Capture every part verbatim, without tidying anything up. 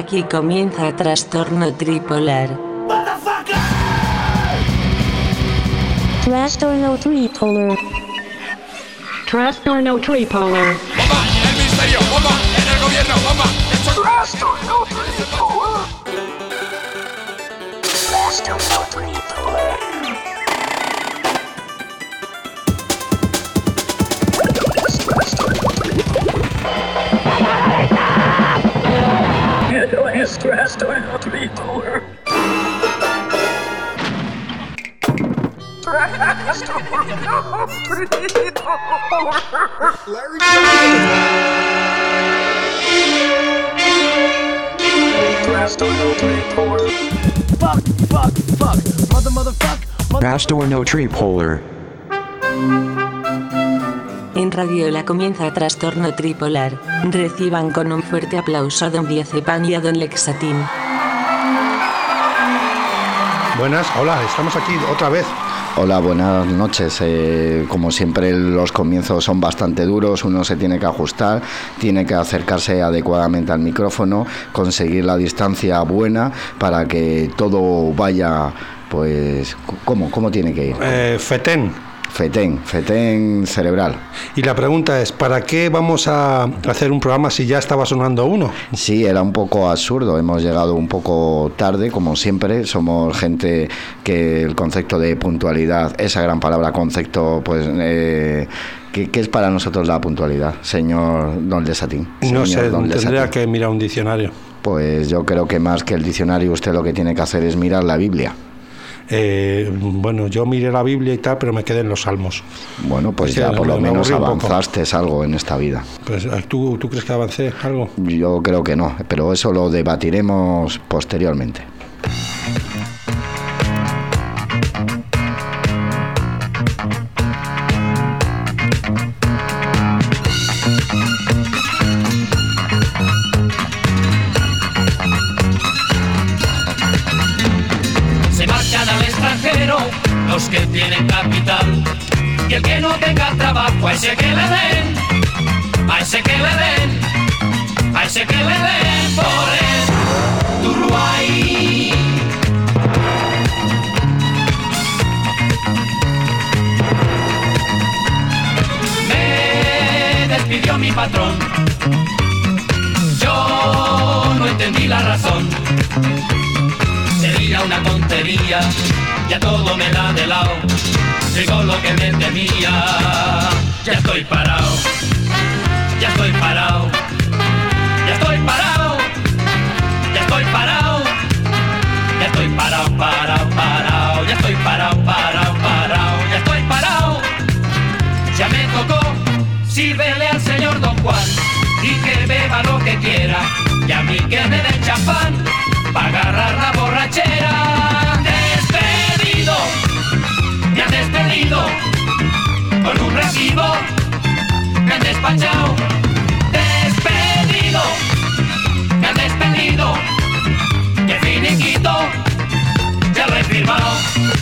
Aquí comienza Trastorno Tripolar. Trastorno Tripolar. Trastorno Tripolar. ¡Bomba! ¡El misterio! ¡Bomba! ¡En el gobierno! ¡Bomba! Trastorno Tripolar. Trastorno Tripolar. Es Trastorno Tripolar. Trastorno Tripolar. Fuck, fuck, fuck. Mother, motherfuck. Mother- Trastorno Tripolar. En Radiola comienza Trastorno Tripolar. Reciban con un fuerte aplauso a don Diazepam y a don Lexatin. Buenas, hola, estamos aquí otra vez. Hola, buenas noches. Eh, como siempre, los comienzos son bastante duros. Uno se tiene que ajustar, tiene que acercarse adecuadamente al micrófono, conseguir la distancia buena para que todo vaya, pues, ¿cómo, cómo tiene que ir? Eh, Fetén. Fetén, fetén cerebral. Y la pregunta es, ¿para qué vamos a hacer un programa si ya estaba sonando uno? Sí, era un poco absurdo, hemos llegado un poco tarde, como siempre, somos gente que el concepto de puntualidad, esa gran palabra concepto, pues, eh, ¿qué, qué es para nosotros la puntualidad, señor Don Lesatín? No Señor sé, Don tendría Lesatín. que mirar un diccionario. Pues yo creo que más que el diccionario usted lo que tiene que hacer es mirar la Biblia. Eh, bueno, yo miré la Biblia y tal, pero me quedé en los salmos. Bueno, pues Es que ya me- por lo me menos aburrí un poco. avanzaste algo en esta vida. Pues, ¿tú, ¿Tú crees que avancé algo? Yo creo que no, pero eso lo debatiremos posteriormente. Se marchan al extranjero los que tienen capital, y el que no tenga trabajo, a ese que le den, a ese que le den, a ese que le den por el Uruguay. Me despidió mi patrón, yo no entendí la razón. Sería una tontería, ya todo me da de lado. Llegó lo que me temía. Ya estoy parado, ya estoy parado, ya estoy parado, ya estoy parado, ya estoy parado, parado, parado, ya estoy parado, parado, parado, ya estoy parado. Ya me tocó, sírvele al señor Don Juan y que beba lo que quiera, y a mí que me den champán pa' agarrar la borrachera. Despedido, me han despedido, con un recibo me han despachado. Despedido, me han despedido, y el finiquito ya lo he firmado.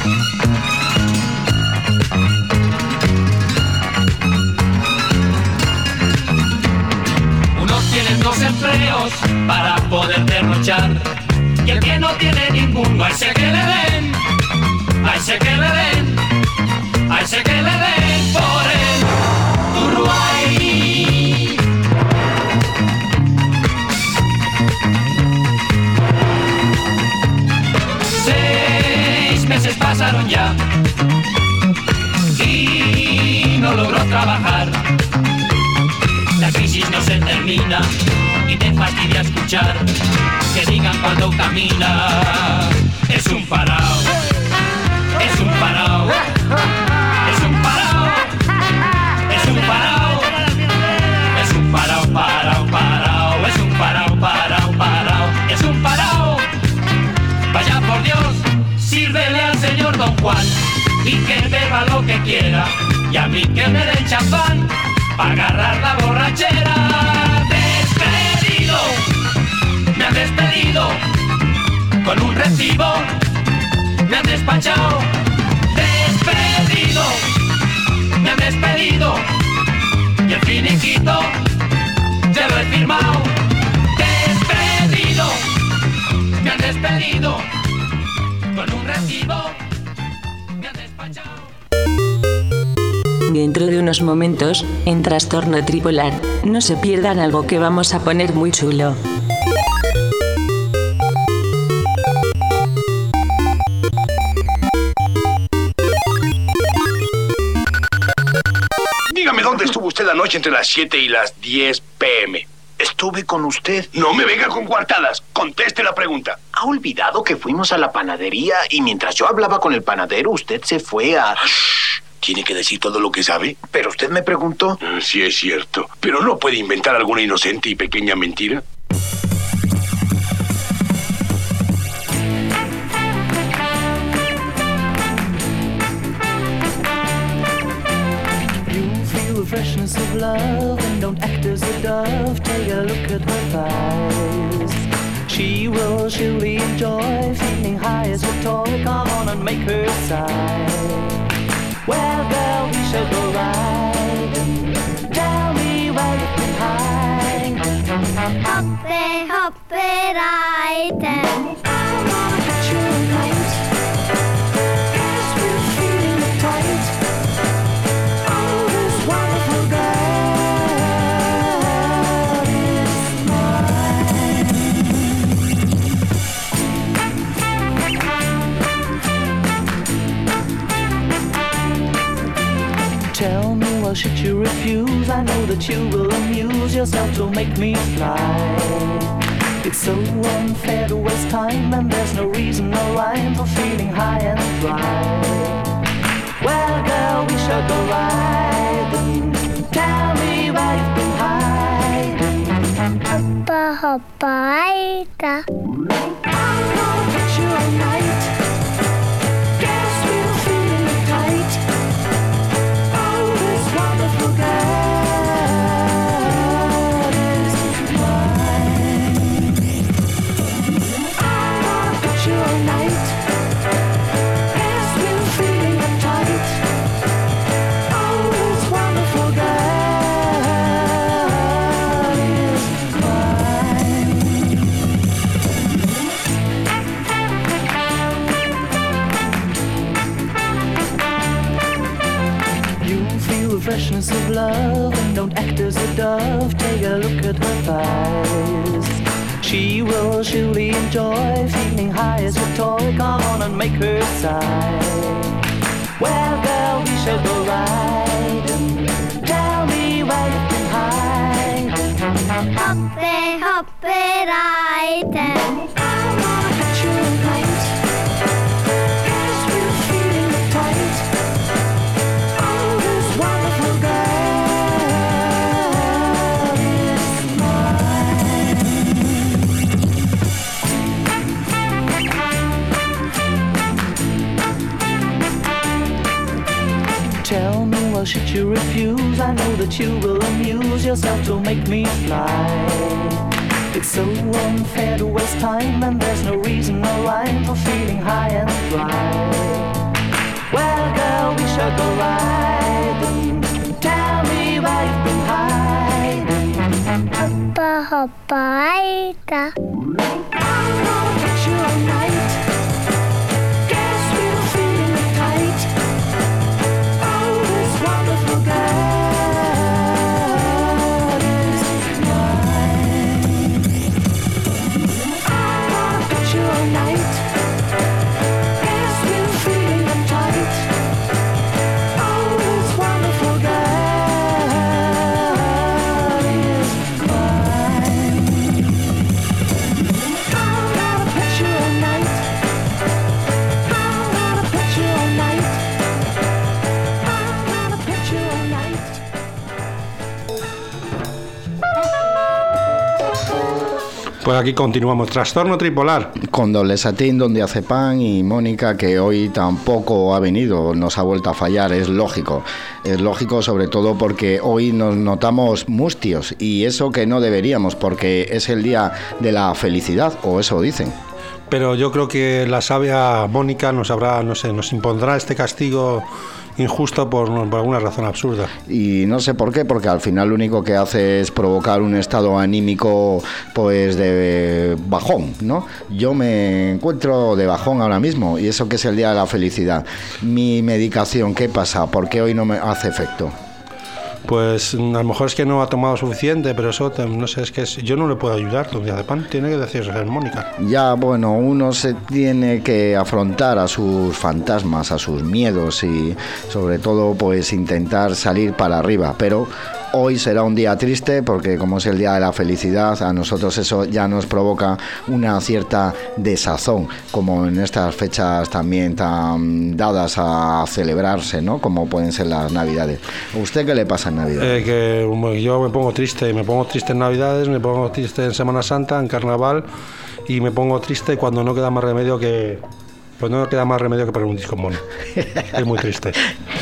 Unos tienen dos empleos para poder derrochar, y el que no tiene ninguno, a ese que le den, a ese que le den, a ese que le den por el Uruguay. Seis meses pasaron ya y no logró trabajar. La crisis no se termina y te fastidia escuchar que digan cuando camina. Es un parao, es un parao, es un parao, es un parao, es un parao, parao, parao, es un parao, parao, parao, es un parao. Vaya por Dios, sírvele al señor Don Juan y que beba lo que quiera, y a mí que me den champán pa' agarrar la borrachera. Despedido, me han despedido, con un recibo me han despachado. Despedido, me han despedido, y el finiquito ya lo he firmado. Despedido, venido con un recibo, me han despachado. Dentro de unos momentos, en Trastorno Tripolar, no se pierdan algo que vamos a poner muy chulo. Dígame, ¿dónde estuvo usted la noche entre las siete y las diez pe eme? Estuve con usted. No me venga con coartadas. Conteste la pregunta. ¿Ha olvidado que fuimos a la panadería y mientras yo hablaba con el panadero, usted se fue a... Shh. ¿Tiene que decir todo lo que sabe? Pero usted me preguntó. Sí, es cierto. ¿Pero no puede inventar alguna inocente y pequeña mentira? Freshness of love and don't act as a dove. Take a look at her thighs. She will surely enjoy feeling high as a toy. Come on and make her sigh. Well, girl, we shall go riding. Tell me where you've been hiding. Hoppe, hoppe, riding. I wanna catch you at night. Guess we're feeling it tight. Oh, this wonderful girl is mine. Tell me, well, should you refuse? I know that you will amuse yourself to make me fly. It's so unfair to waste time, and there's no reason, no rhyme for feeling high and dry. Well, girl, we shall go riding. Tell me where you've been hiding. Hoppa, hoppa, riding. I'm gonna catch you at night. Guess we're feeling it tight. Oh, this wonderful girl is mine. I'm gonna catch you at night. Guess we're feeling it tight. Oh, this wonderful girl is mine. You feel the freshness of love and don't act as a dove. Take a look at her thighs. She will surely enjoy feeling high as a toy. Come on and make her sigh. Well, girl, we shall go riding. Tell me where you've been hiding. Hoppe, hoppe, riding. I'm gonna catch you at night. Guess we're feeling it tight. Oh, this wonderful girl is mine. Tell me, well, should you refuse? I know that you will amuse yourself to make me fly. It's so unfair to waste time, and there's no reason, no rhyme for feeling high and dry. Well, girl, we shall go riding. Tell me where you've been hiding. Hoppa, hoppa, riding. I'm gonna catch you at night. Guess we're feeling it tight. Oh, this wonderful girl is mine. I'm gonna catch you at night. Guess we're feeling it tight. Oh, this wonderful girl is mine. I'm gonna catch you at night. I'm gonna catch you at night. I'm gonna catch you at night. Pues aquí continuamos. Trastorno Tripolar. Con doble satín, don Diazepam y Mónica, que hoy tampoco ha venido, nos ha vuelto a fallar, es lógico. Es lógico, sobre todo porque hoy nos notamos mustios, y eso que no deberíamos, porque es el día de la felicidad, o eso dicen. pero yo creo que la sabia Mónica nos habrá, no sé, nos impondrá este castigo injusto por, por alguna razón absurda. Y no sé por qué, porque al final lo único que hace es provocar un estado anímico pues de bajón, ¿no? Yo me encuentro de bajón ahora mismo, y eso que es el día de la felicidad. Mi medicación, ¿qué pasa? ¿Por qué hoy no me hace efecto? Pues a lo mejor es que no ha tomado suficiente, pero eso no sé, es que es, yo no le puedo ayudar, don Diazepam, tiene que decirse Mónica. Ya, bueno, uno se tiene que afrontar a sus fantasmas, a sus miedos y sobre todo pues intentar salir para arriba, pero hoy será un día triste porque como es el día de la felicidad, a nosotros eso ya nos provoca una cierta desazón, como en estas fechas también tan dadas a celebrarse, ¿no? Como pueden ser las Navidades. ¿A usted qué le pasa en Navidad? Eh, que bueno, yo me pongo triste, me pongo triste en Navidades, me pongo triste en Semana Santa, en Carnaval, y me pongo triste cuando no queda más remedio que cuando no queda más remedio que poner un disco mono. Es muy triste.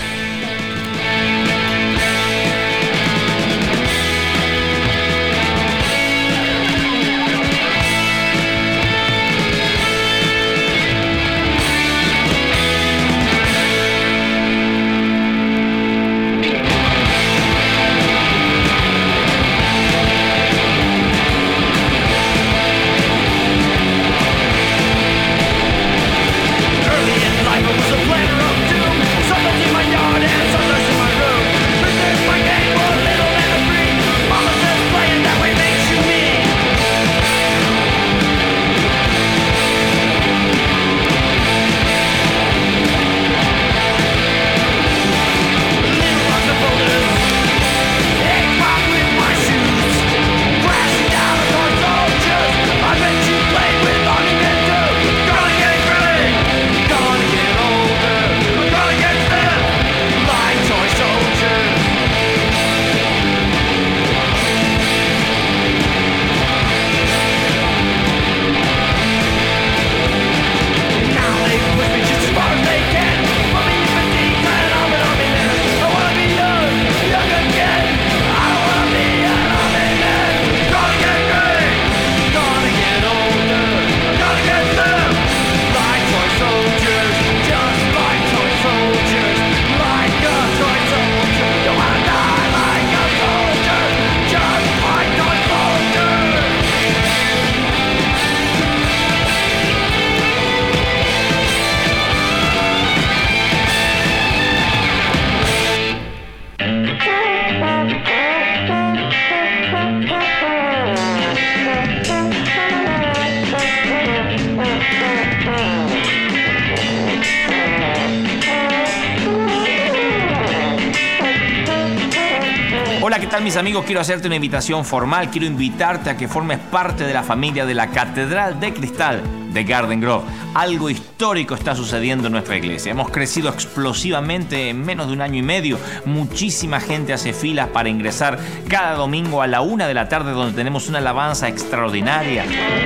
Mis amigos, quiero hacerte una invitación formal. Quiero invitarte a que formes parte de la familia de la Catedral de Cristal de Garden Grove. Algo histórico está sucediendo en nuestra iglesia. Hemos crecido explosivamente en menos de un año y medio. Muchísima gente hace filas para ingresar cada domingo a la una de la tarde, donde tenemos una alabanza extraordinaria.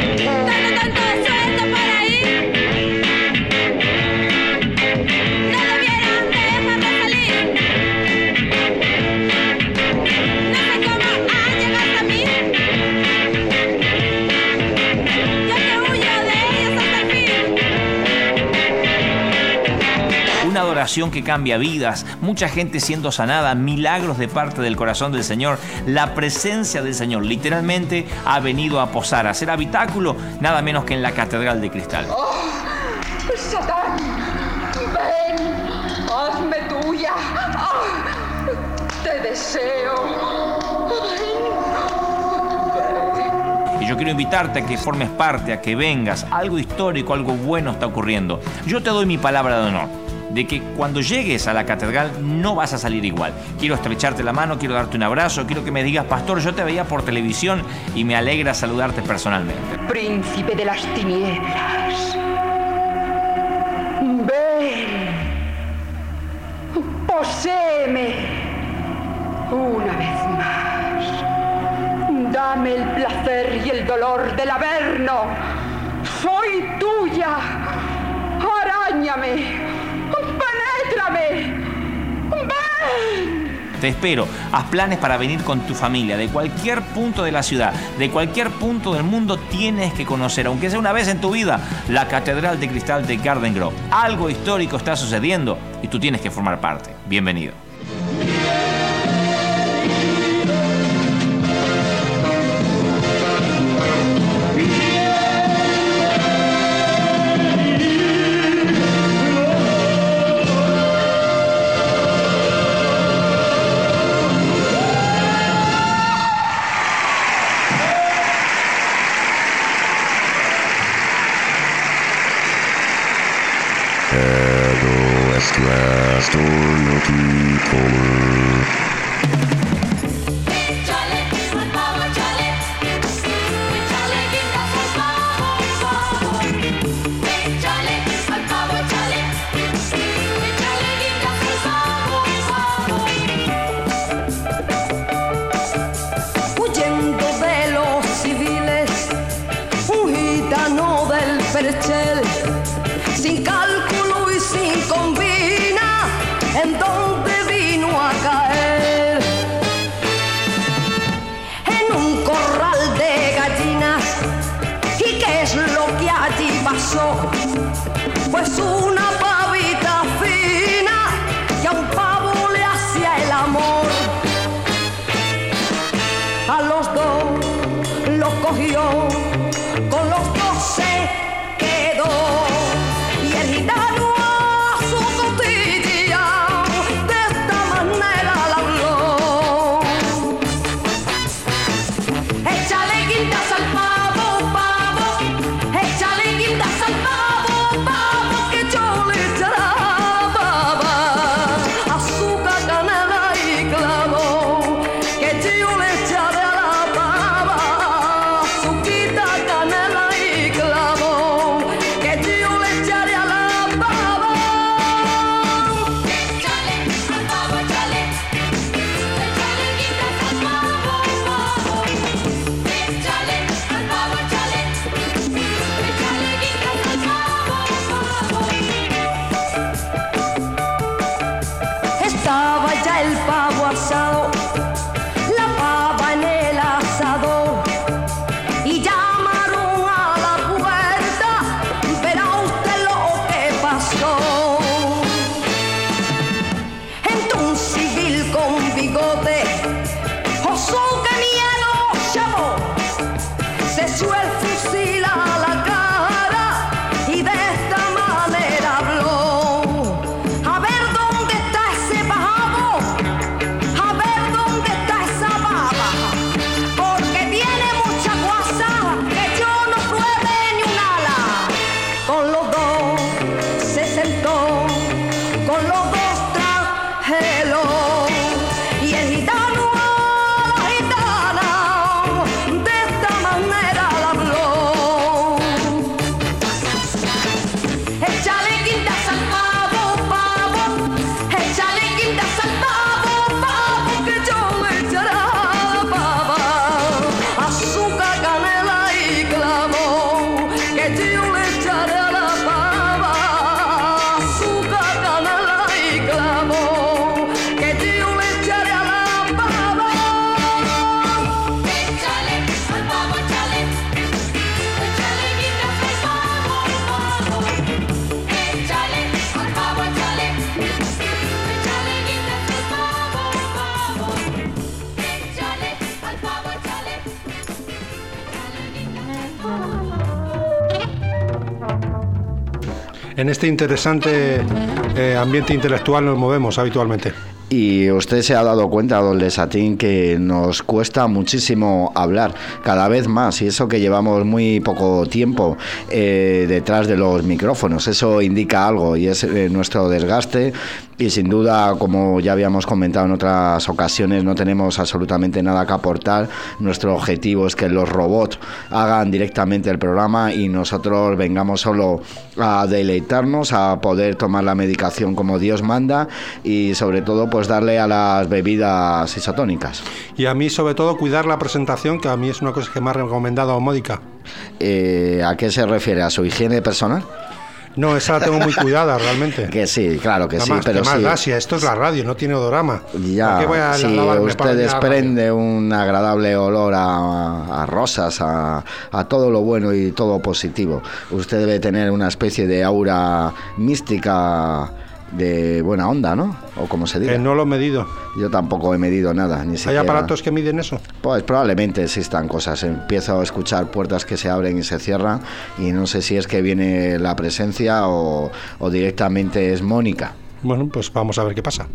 Una adoración que cambia vidas, mucha gente siendo sanada, milagros de parte del corazón del Señor. La presencia del Señor literalmente ha venido a posar, a hacer habitáculo, nada menos que en la Catedral de Cristal. ¡Oh! ¡Satán! ¡Ven! ¡Hazme tuya! ¡Oh! ¡Te deseo! Y yo quiero invitarte a que formes parte, a que vengas. Algo histórico, algo bueno está ocurriendo. Yo te doy mi palabra de honor de que cuando llegues a la catedral no vas a salir igual. Quiero estrecharte la mano, quiero darte un abrazo, quiero que me digas: pastor, yo te veía por televisión y me alegra saludarte personalmente. Príncipe de las tinieblas, ven, poséeme una vez más. Dame el placer y el dolor del Averno. Soy tuya. Aráñame. ¡Penétrame! ¡Ven! Te espero. Haz planes para venir con tu familia. De cualquier punto de la ciudad, de cualquier punto del mundo, tienes que conocer, aunque sea una vez en tu vida, la Catedral de Cristal de Garden Grove. Algo histórico está sucediendo y tú tienes que formar parte. Bienvenido. Last or Tricolor. Huyendo de los civiles, un gitano del Perchel, sin cálculo y sin combina, en donde vino a caer. En un corral de gallinas. ¿Y qué es lo que allí pasó? Pues una pavita fina que a un pavo le hacía el amor. A los dos los cogió, con los dos se quedó. Y el gitano a su costilla de esta manera le habló: échale guindas al pavo, pavo, échale guindas al pavo, pavo, que yo le echaré baba, azúcar, canela y clavo, que yo le echaré a la baba, azuquita, canela y clavo, que yo le echaré a la baba. Échale al pavo, échale, échale guindas al pavo, pavo, échale al pavo, échale, échale guindas al pavo, pavo. Estaba ya el pavo asado, la pava en el asador, y llamaron a la puerta. Verá usted lo que pasó. Entró un civil con bigote, ¡oso, qué miedo, chavo! Se echó el fusil a la cara y de esta manera habló: a ver dónde está ese pavo, a ver dónde está esa baba, porque tiene mucha guasa que yo no pruebe ni un ala. Con los dos se sentó, con los dos trajelo, y el gitano a la gitana de esta manera le habló: échale guindas al pavo, pavo, échale guindas al pavo, pavo, que yo le echaré baba, azúcar, canela y clavo, que yo le echaré a la baba, azúcar, canela y clavo, que yo le echaré a la baba. Échale al pavo, échale, échale guindas al pavo, pavo, échale al pavo, échale, échale guindas al pavo, pavo, échale al pavo, échale, En este interesante eh, ambiente intelectual nos movemos habitualmente. Y usted se ha dado cuenta, don Lesatín, que nos cuesta muchísimo hablar, cada vez más, y eso que llevamos muy poco tiempo eh, detrás de los micrófonos. Eso indica algo, y es eh, nuestro desgaste, y sin duda, como ya habíamos comentado en otras ocasiones, no tenemos absolutamente nada que aportar. Nuestro objetivo es que los robots hagan directamente el programa y nosotros vengamos solo a deleitarnos, a poder tomar la medicación como Dios manda, y sobre todo pues darle a las bebidas isotónicas. Y a mí sobre todo cuidar la presentación, que a mí es una cosa que me ha recomendado Mónica. Eh, ¿A qué se refiere? ¿A su higiene personal? No, esa la tengo muy cuidada, realmente. Que sí, claro que Además, sí, pero ¿qué más sí. da si esto es la radio, no tiene odorama? Ya, ¿Por qué voy a si lavarme para usted venir a la desprende un agradable olor a, a rosas, a, a todo lo bueno y todo positivo, usted debe tener una especie de aura mística de buena onda, ¿no? O como se diga. Que no lo he medido. Yo tampoco he medido nada, ni ¿Hay siquiera. aparatos que miden eso? Pues probablemente existan cosas. Empiezo a escuchar puertas que se abren y se cierran y no sé si es que viene la presencia o, o directamente es Mónica. Bueno, pues vamos a ver qué pasa.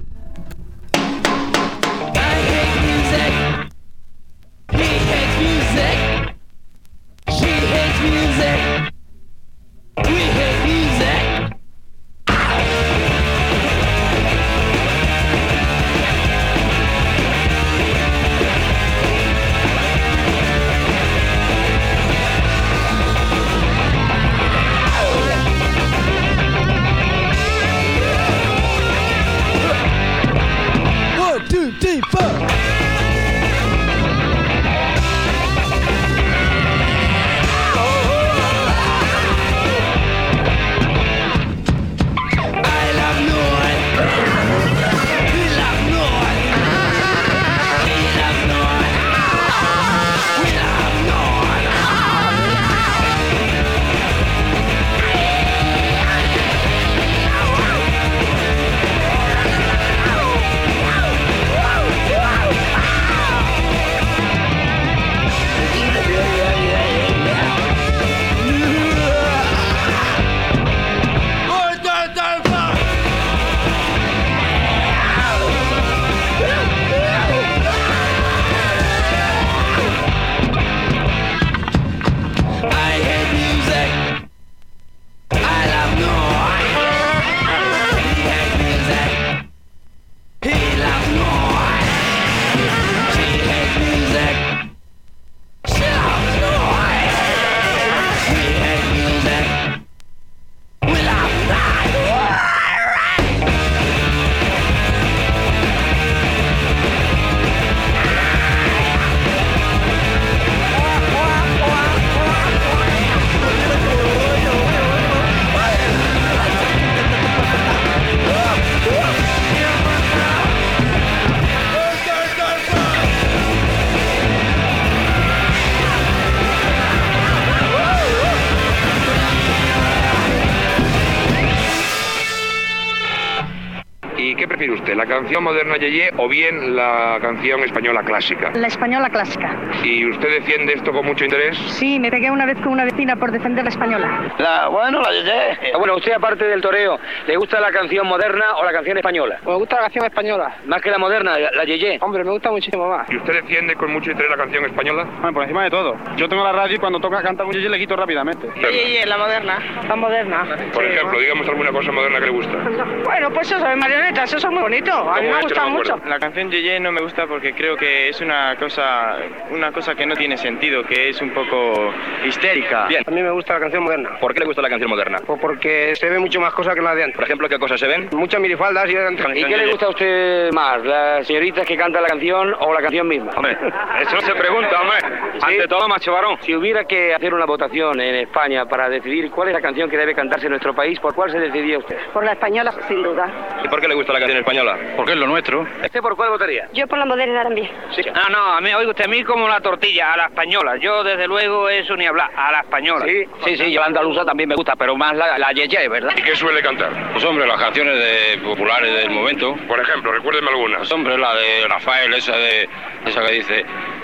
prefiere usted, la canción moderna Yeye o bien la canción española clásica? La española clásica. ¿Y usted defiende esto con mucho interés? Sí, me pegué una vez con una vecina por defender la española. La, bueno, la Yeye. Bueno, usted aparte del toreo, ¿le gusta la canción moderna o la canción española? Me gusta la canción española. Más que la moderna, la, la Yeye. Hombre, me gusta muchísimo más. ¿Y usted defiende con mucho interés la canción española? Bueno, por encima de todo. Yo tengo la radio y cuando toca cantar un Yeye le quito rápidamente. La Yeye, la moderna. La moderna. Por sí, ejemplo, ¿no? digamos alguna cosa moderna que le gusta. Bueno, pues eso, de marionetas, eso es muy bonito. A mí me ha gustado mucho. La canción Yeye no me gusta porque creo que es una cosa, una cosa que no tiene sentido, que es un poco histérica. Bien. A mí me gusta la canción moderna. ¿Por qué le gusta la canción moderna? Pues porque se ve mucho más cosas que la de antes. Por ejemplo, ¿qué cosas se ven? Muchas minifaldas y... ¿Y qué le gusta a usted más, las señoritas que cantan la canción o la canción misma? Hombre, eso no se pregunta, hombre. ¿Sí? Ante todo, macho varón. Si hubiera que hacer una votación en España para decidir cuál es la canción que debe cantarse en nuestro país, ¿por cuál se decidiría usted? Por la española, sin duda. ¿Y por qué le gusta la canción española? Porque es lo nuestro. ¿Este por cuál votaría? Yo por la moderna también. Sí. No, no, a mí, oiga usted, a mí como la tortilla, a la española. Yo, desde luego, eso ni hablar, a la española. Sí, sí, sí, yo la andaluza también me gusta, pero más la, la Yeye, ¿verdad? ¿Y qué suele cantar? Pues hombre, las canciones de populares del momento. Por ejemplo, recuérdeme algunas. Pues hombre, la de Rafael, esa de esa que dice...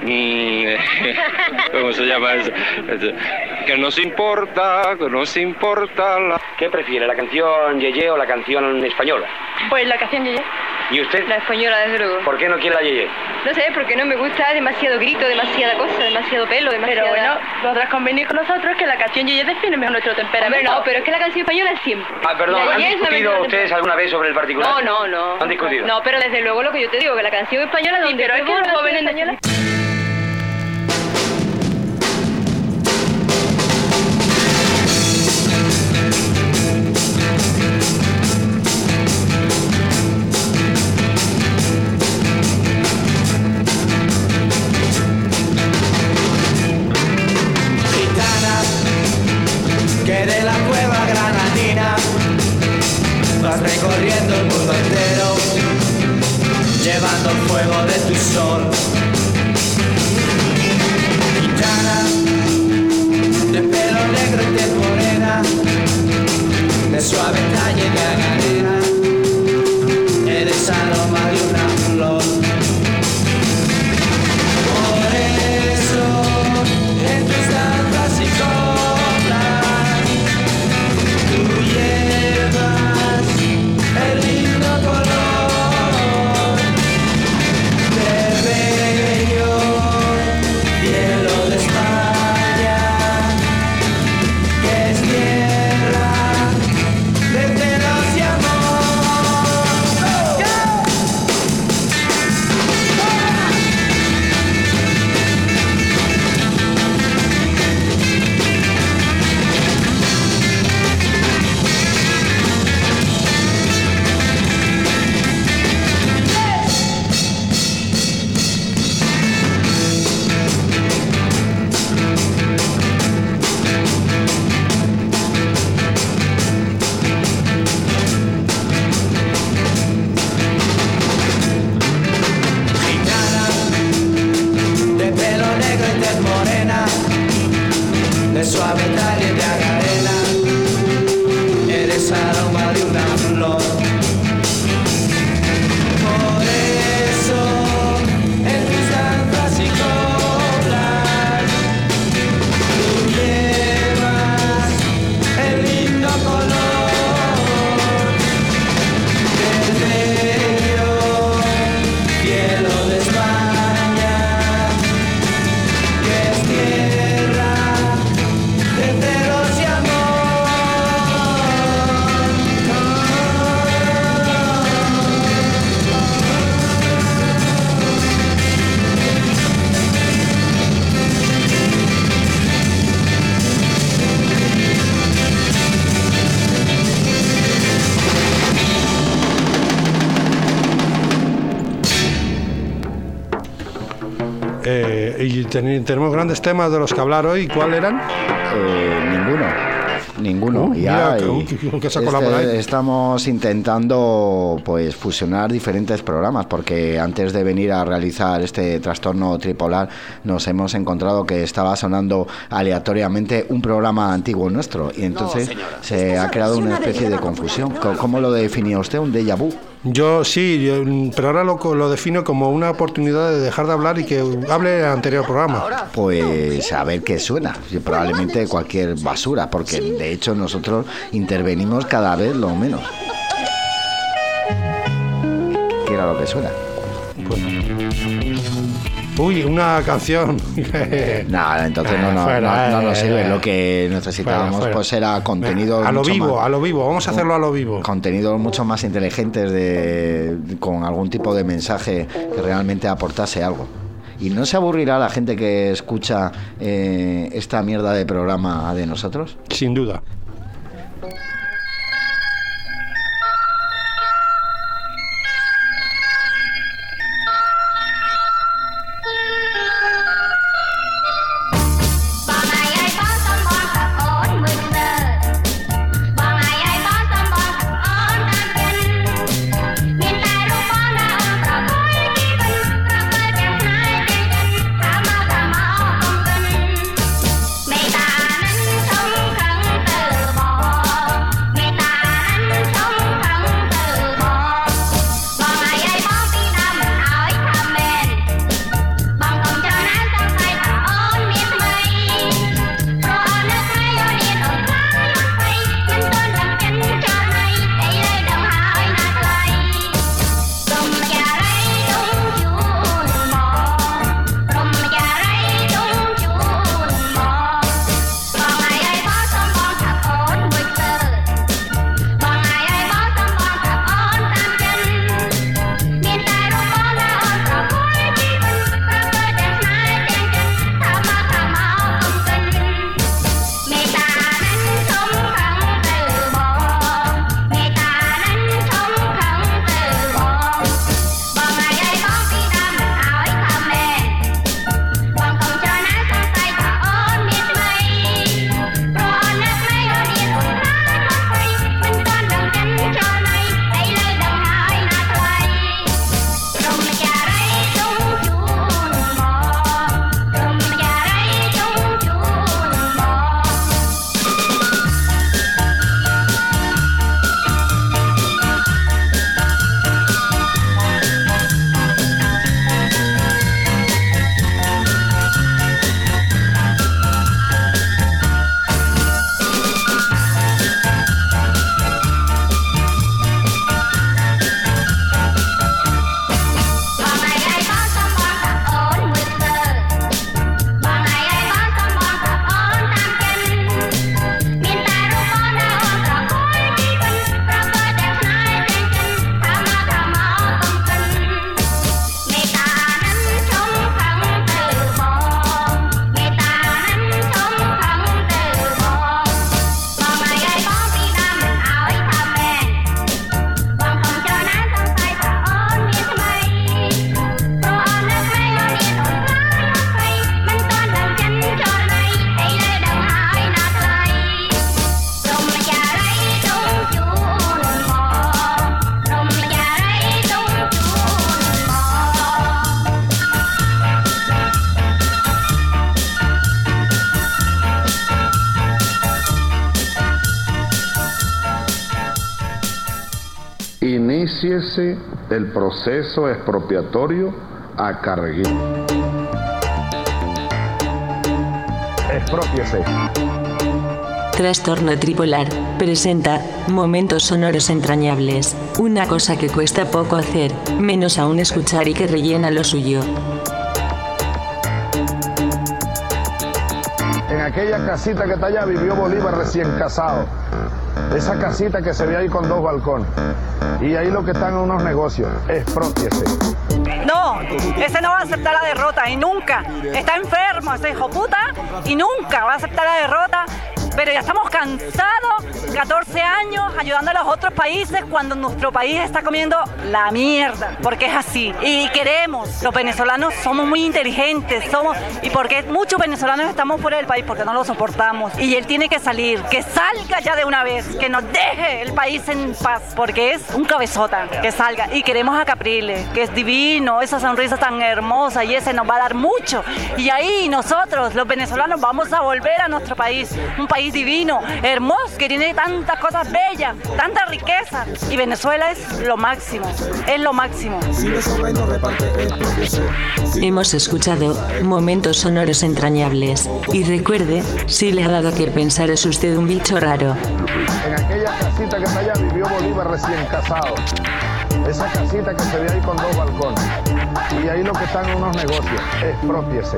Mmm, ¿cómo se llama eso? Que nos importa, que nos importa la... ¿Qué prefiere, la canción Yeye o la canción española? Pues la canción Yeye. ¿Y usted? La española, desde luego. ¿Por qué no quiere la Yeye? No sé, porque no me gusta demasiado grito, demasiada cosa, demasiado pelo, demasiado... Pero bueno, podrás convenir con nosotros que la canción Yeye define mejor nuestro temperamento. Hombre, no, pero es que la canción española es siempre. Ah, perdón, La ¿han Yeye es la discutido mejor ustedes alguna vez sobre el particular? No, no, no. ¿Han discutido? No, pero desde luego lo que yo te digo, que la canción española... Sí, pero es que los jóvenes españoles... Que de la cueva granadina recorriendo el mundo entero, llevando el fuego de tu sol. Gitana, de pelo negro y tez morena, de suave talle de agarena, eres aroma de una flor. Por eso, en tus danzas y coplas, tú llevas el lindo color de bello cielo de España, que es tierra de celos y amor. Gitana, de pelo negro y tez morena, de suave talle de agarena, eres aroma de una flor. Por eso, en tus danzas y coplas, tú llevas el lindo color del bello cielo de España, que es tierra de celos y amor. Eh, y ten- tenemos grandes temas de los que hablar hoy. ¿Cuáles eran? Eh, ninguno. Ninguno. Uh, Ya, mira, que- y uh, que- que sacó la por ahí. estamos intentando pues fusionar diferentes programas, porque antes de venir a realizar este trastorno tripolar nos hemos encontrado que estaba sonando aleatoriamente un programa antiguo nuestro y entonces se ha creado una especie de confusión. Co- ¿Cómo lo definía usted? ¿Un déjà vu? Yo sí, yo- pero ahora lo, lo defino como una oportunidad de dejar de hablar y que hable el anterior programa. Pues a ver qué suena. Sí, probablemente cualquier basura, porque de hecho nosotros intervenimos cada vez lo menos. ¿Qué era lo que suena? Uy, una canción. Nada, entonces no, no, Fuera, no, no nos eh, sirve. eh. Lo que necesitábamos Fuera, fuera. pues era contenido A lo mucho vivo, más- a lo vivo. Vamos a hacerlo a lo vivo. contenidos mucho más inteligentes de, con algún tipo de mensaje que realmente aportase algo. ¿Y no se aburrirá la gente que escucha eh, esta mierda de programa de nosotros? Sin duda. Hãy subscribe cho kênh Ghiền Mì Gõ để không bỏ lỡ Iníciese el proceso expropiatorio a Carreguín. Exprópiese. Trastorno tripolar presenta momentos sonoros entrañables, una cosa que cuesta poco hacer, menos aún escuchar y que rellena lo suyo. En aquella casita que está allá vivió Bolívar recién casado. Esa casita que se ve ahí con dos balcones. Y ahí lo que están en unos negocios. Exprópiese. No, ese no va a aceptar la derrota y nunca. Está enfermo ese hijo puta y nunca va a aceptar la derrota. Pero ya estamos cansados, catorce años ayudando a los otros países cuando nuestro país está comiendo la mierda, porque es así. Y queremos, los venezolanos somos muy inteligentes, somos, y porque muchos venezolanos estamos fuera del país porque no lo soportamos. Y él tiene que salir, que salga ya de una vez, que nos deje el país en paz, porque es un cabezota, que salga. Y queremos a Capriles, que es divino, esa sonrisa tan hermosa, y ese nos va a dar mucho. Y ahí nosotros, los venezolanos, vamos a volver a nuestro país, un país divino, hermoso, que tiene tantas cosas bellas, tanta riqueza, y Venezuela es lo máximo, es lo máximo. Hemos escuchado momentos sonoros entrañables, y recuerde, si le ha dado que pensar es usted un bicho raro. En aquella casita que está allá vivió Bolívar recién casado. Esa casita que se ve ahí con dos balcones. Y ahí lo que están en unos negocios. Exprópiese.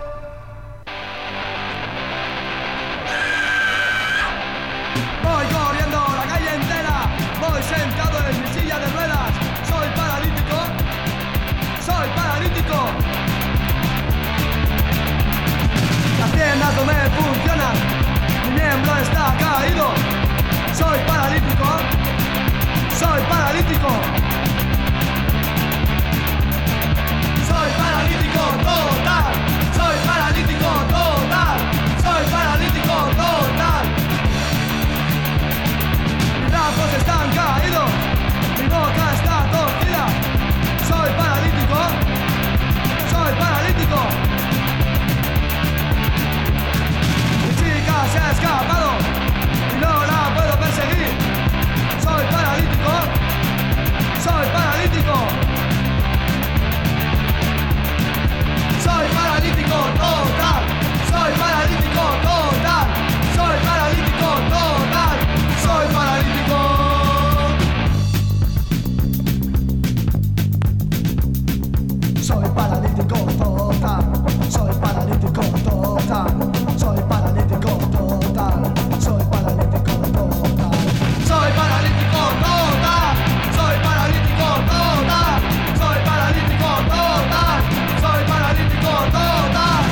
Voy corriendo la calle entera, voy sentado en mi silla de ruedas. Soy paralítico, soy paralítico. Las piernas no me funcionan, mi miembro está caído. Soy paralítico, soy paralítico. Soy paralítico total, soy paralítico total, soy paralítico total. Mis brazos están caídos, mi boca está torcida. Soy paralítico, soy paralítico. Mi chica se ha escapado y no la puedo perseguir. Soy paralítico, soy paralítico. Soy paralítico total, soy paralítico total, soy paralítico total, soy paralítico. Soy paralítico total, soy paralítico total, soy paralítico total, soy paralítico total, soy paralítico total, soy paralítico total, soy paralítico total, soy paralítico total.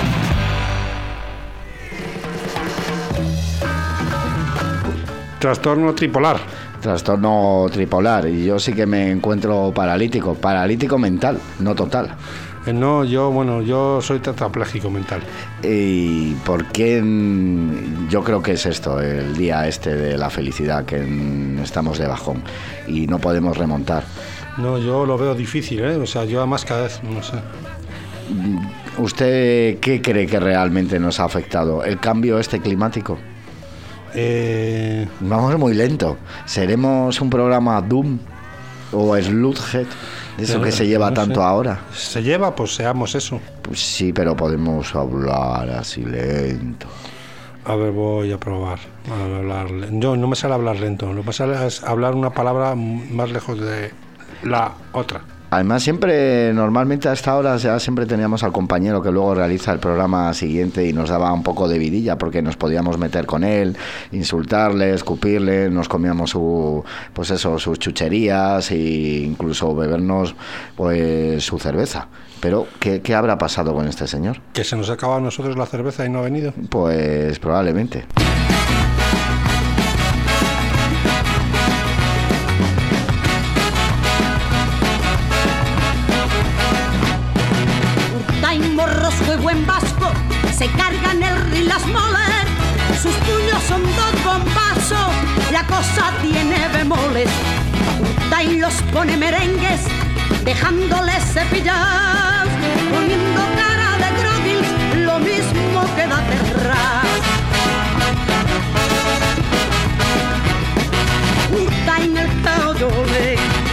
Trastorno tripolar. Trastorno tripolar. Y yo sí que me encuentro paralítico. Paralítico mental, no total. Eh, no, yo, bueno, yo soy tetrapléjico mental. ¿Y por qué? Yo creo que es esto, el día este de la felicidad, que estamos de bajón y no podemos remontar. No, yo lo veo difícil, ¿eh? O sea, yo además cada vez, no sé. ¿Usted qué cree que realmente nos ha afectado? ¿El cambio este climático? Eh... Vamos muy lento. ¿Seremos un programa Doom o Sludhead? De eso que se lleva tanto ahora. ¿Se lleva? Pues seamos eso. Pues sí, pero podemos hablar así lento. A ver, voy a probar a hablar. Yo no me sale hablar lento. Lo que me sale es hablar una palabra más lejos de la otra. Además, siempre, normalmente a esta hora ya siempre teníamos al compañero que luego realiza el programa siguiente y nos daba un poco de vidilla porque nos podíamos meter con él, insultarle, escupirle, nos comíamos su, pues eso, sus chucherías e incluso bebernos pues su cerveza. Pero, ¿qué, qué habrá pasado con este señor? ¿Que se nos acaba a nosotros la cerveza y no ha venido? Pues probablemente. Morrosco y buen vasco se cargan el rilas moler, sus puños son dos bombazos, la cosa tiene bemoles. Urtain los pone merengues, dejándoles cepillados, poniendo cara de groguis, lo mismo que da terras. Urtain el caudole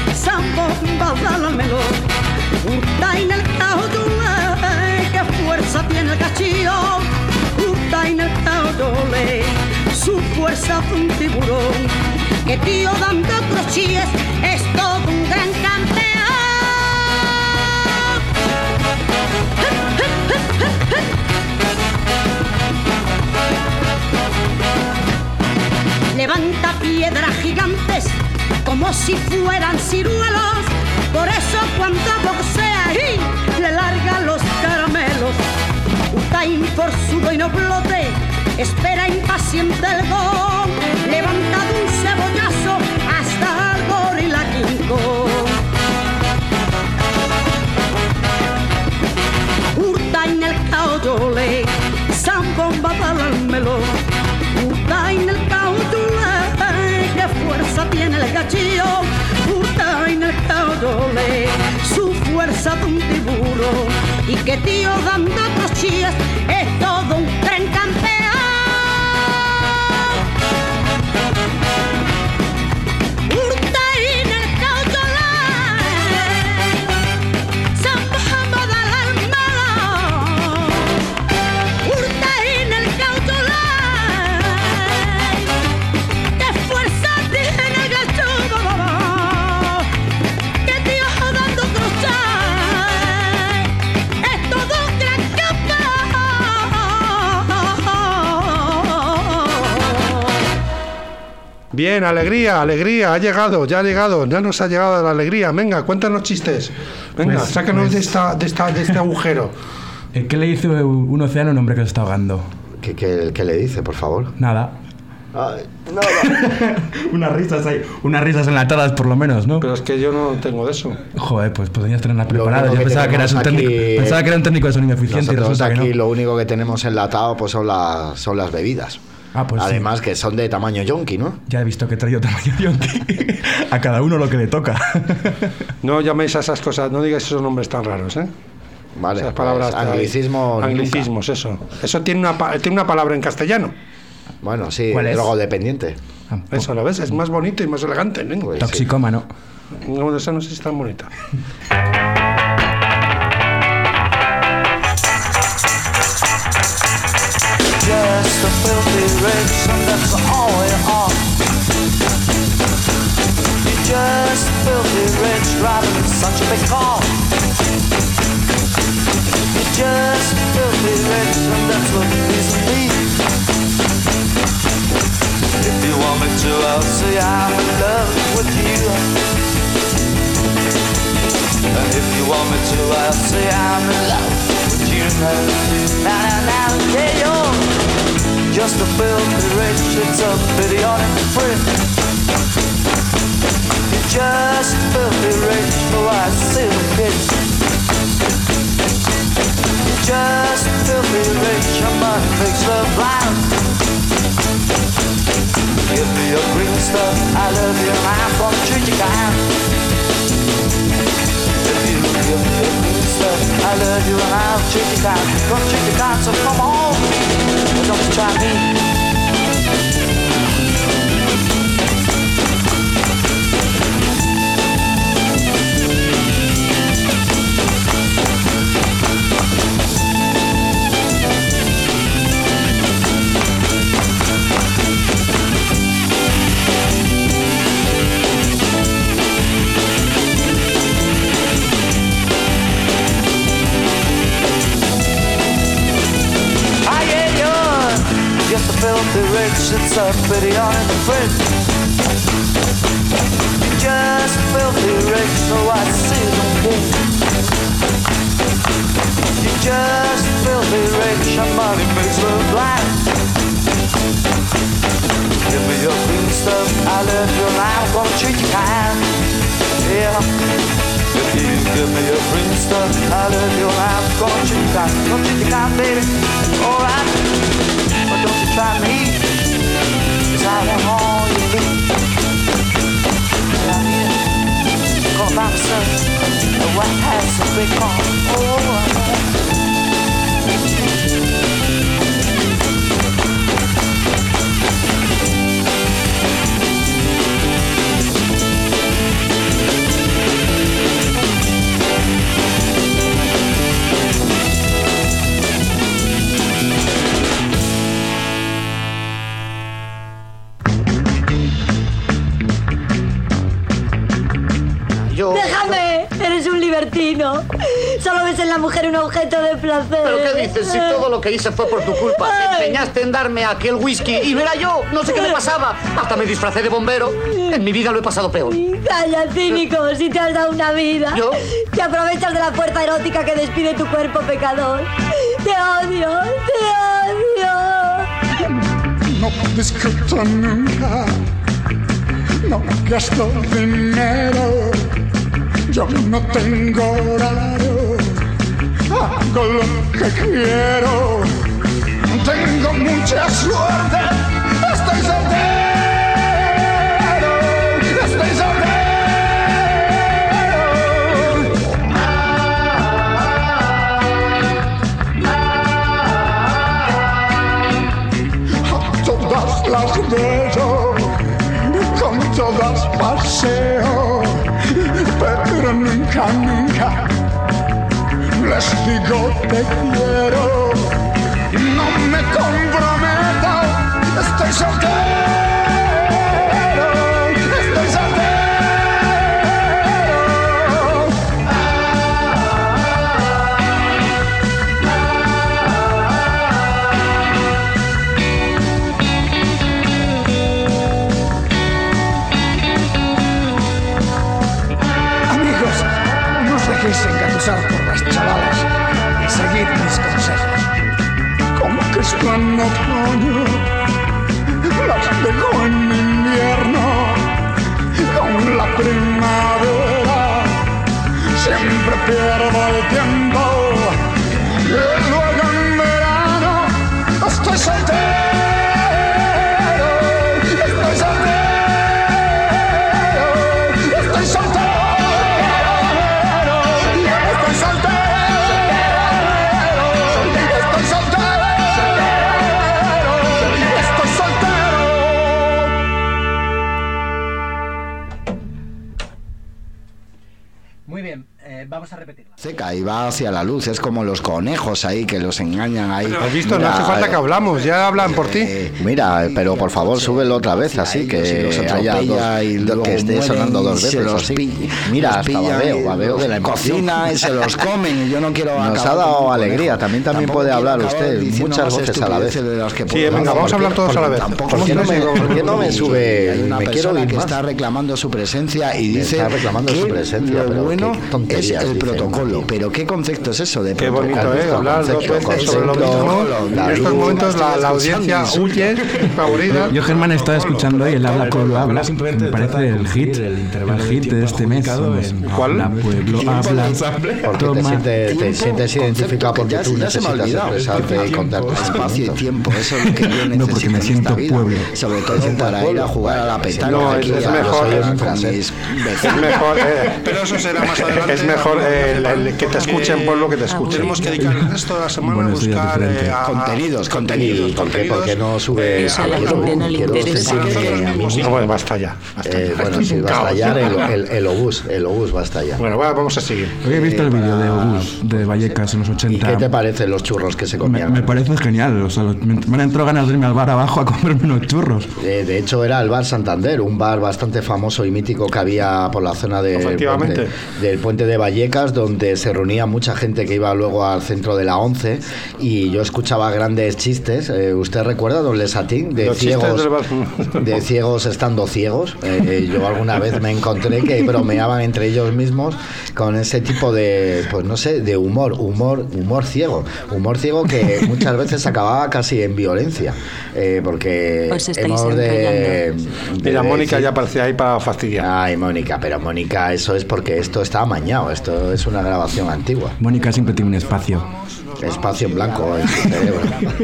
bomba, dámelo. Hurta en el caudole, qué fuerza tiene el cachillo. Hurta en el caudole, su fuerza fue un tiburón. Que tío dando crochilles es todo un gran campeón. Levanta piedras gigantes como si fueran ciruelos. Por eso cuando boxea y le larga los caramelos. Utain por sudo y no flote, espera impaciente el gol. Levanta de un cebollazo hasta el gorila King Kong. Hurta en el caudole, San bomba dálmelo. Hurta en el caudole, qué fuerza tiene el gachillo. Hurta en el caudole, su fuerza de un tiburón. Y que tío dando cochillas es todo un gran campeón. Hurta en el caudole, San bomba dálmelo. Hurta en el caudole, qué fuerza tiene el gachudo. Que tío dando crochet es todo un gran campeón. Bien, alegría, alegría, ha llegado, ya ha llegado, ya nos ha llegado la alegría. Venga, cuéntanos chistes. Venga, Pues- sácanos pues- de, esta, de, esta, de este agujero. Eh, ¿Qué le dice un océano a un hombre que se está ahogando? ¿Qué, qué, qué le dice, por favor? Nada. Ay, nada. Unas risas ahí, unas risas enlatadas por lo menos, ¿no? Pero es que yo no tengo de eso. Joder, pues podrías tenerlas Lo preparadas. único Yo que pensaba que, eras un tenemos técnico, aquí- pensaba que era un técnico de sonido eficiente y Nosotros resulta que aquí no. lo único que tenemos enlatado pues son las son las bebidas. Ah, pues sí. Además que son de tamaño yonki, ¿no? Ya he visto que he traído tamaño yonki. A cada uno lo que le toca. No llaméis a esas cosas, no digáis esos nombres tan raros, ¿eh? Vale, Esas palabras. pues, anglicismo nunca. Anglicismos, eso. Eso tiene una, pa- tiene una palabra en castellano. Bueno, sí, ¿Cuál es? drogodependiente. Eso, ¿lo ves? Es más bonito y más elegante, ¿no? Pues Toxicómano. No, esa no sé si es tan bonita. Just a filthy rich, and that's all we are. You're just filthy rich, driving such a big car. You're just filthy rich, and that's what pleases me. If you want me to, I'll say I'm in love with you. And if you want me to, I'll say I'm in love with you. Now, now, now, yeah, you're just a filthy rich, it's a pity on it free. You're just filthy rich, for I see the kids. You're just filthy rich, your money makes love blind. Give me your green stuff, I love you, and I'm gonna treat you kind. If you give me your green stuff, I love you, and I'll treat you kind. Gonna treat you kind, so come on, don't you try me. Just a filthy rich, it's a pity on the fridge. You're just filthy rich, so I see no king. You're just filthy rich, your money makes love blind. Give me your green stuff, I love you and I'm gonna treat you kind. Yeah. If you give me your green stuff, I love you and I'm gonna treat you kind. Gonna treat you kind, baby. Alright. But don't you try me, 'cause I want all you need. Down here, gonna find myself a white house, a big car. Oh, yo... ¡Déjame! Eres un libertino. Solo ves en la mujer un objeto de placer. ¿Pero qué dices? Si todo lo que hice fue por tu culpa. Te empeñaste en darme aquel whisky y verá yo, no sé qué me pasaba. Hasta me disfracé de bombero. En mi vida lo he pasado peor. Calla, cínico, si te has dado una vida. ¿Yo? Te aprovechas de la fuerza erótica que despide tu cuerpo pecador. Te odio, te odio. No discuto nunca, no gasto dinero, yo no tengo horario, hago lo que quiero, tengo mucha suerte, estoy soltero, estoy soltero. Las veo, con todas paseo, pero nunca, nunca les digo te quiero. No me comprometo, estoy soltero, estoy soltero. Engatusar por las chavalas y seguir mis consejos. Como que esto en otoño las dejo en invierno. Con la primavera siempre pierdo el tiempo. Y luego en verano estoy soltero, estoy soltero, estoy soltero. Vamos a repetirla. Seca y va hacia la luz, es como los conejos ahí que los engañan ahí. Pero has visto, mira, no hace falta que hablamos, ya hablan por ti. Eh, mira, pero por favor, súbelo otra vez así, que haya dos, y do, que esté sonando dos veces así. Mira, hasta babeo, babeo de la cocina y se los comen y yo no quiero. Nos ha dado alegría, también también puede hablar usted muchas voces a la vez. Sí, venga, vamos a hablar todos a la vez. ¿Por qué no me, por qué no me sube? Me quiero ir, que está reclamando su presencia y dice está reclamando su presencia, pero bueno, es el protocolo. protocolo. Pero ¿qué concepto es eso de Qué protocolo? bonito, ¿eh? Hablar dos veces sobre lo mismo. En estos momentos la, la audiencia huye, favorita. Yo, Germán, estaba escuchando y el Habla Pueblo Habla. Me parece el hit, el hit de este mes. ¿Cuál? Habla Pueblo Habla. Porque te sientes, te sientes identificado porque tú necesitas expresarte y contar tu espacio y tiempo. Eso es lo que yo necesito. No, porque me siento pueblo. Sobre todo para ir a jugar a la petanca. No, es, es mejor. Es, es mejor. Eh, Pero eso será más adelante. Es mejor eh, el, el, que te escuchen por lo que te escuchen. Tenemos que dedicar el resto de la semana bueno, a buscar eh, a, contenidos, contenidos. ¿Por qué? Porque no sube a la gente no le interesa. No, bueno, basta ya. Basta. Eh, bueno, sí, va a estallar el, el, el obús. El obús va a estallar. Bueno, va, vamos a seguir. Hoy he visto el vídeo de obús de Vallecas en los ochenta. ¿Y qué te parecen los churros que se comían? Me, me parece genial. O sea, los, me, me han entrado ganas de irme al bar abajo a comerme unos churros. Eh, de hecho, era el Bar Santander, un bar bastante famoso y mítico que había por la zona de, Efectivamente. de, del puente de Vallecas, donde se reunía mucha gente que iba luego al centro de la ONCE y yo escuchaba grandes chistes. Eh, ¿Usted recuerda, don Lesatín, de Los ciegos de ciegos estando ciegos? Eh, yo alguna vez me encontré que bromeaban entre ellos mismos con ese tipo de, pues no sé, de humor, humor, humor ciego, humor ciego que muchas veces acababa casi en violencia, eh, porque hemos de, de Mira, de Mónica decir, ya aparece ahí para fastidiar. Ay, Mónica, pero Mónica, eso es porque esto está amañado, esto es una grabación antigua. Mónica siempre tiene un espacio. Espacio en blanco en su cerebro.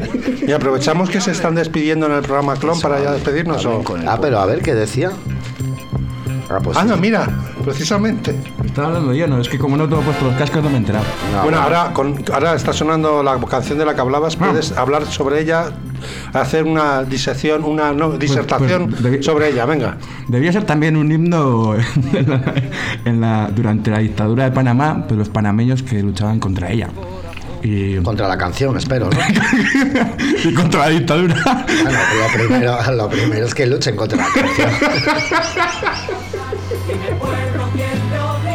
Y aprovechamos que se están despidiendo en el programa Clon para ya despedirnos. ¿O? Ah, pero a ver, ¿qué decía? Ah, pues ah, no, mira, precisamente. Estaba hablando yo, no, es que como no tengo puesto los cascos no me he enterado. No, bueno, ahora, con, ahora está sonando la canción de la que hablabas, puedes ah. hablar sobre ella, hacer una disección, una no, disertación pues, pues, debí, sobre ella, venga. Debía ser también un himno en la, en la, durante la dictadura de Panamá, pues los panameños que luchaban contra ella. Y... Contra la canción, espero, ¿no? Y contra la dictadura. Bueno, lo primero, lo primero es que luchen contra la canción. Y me voy rompiendo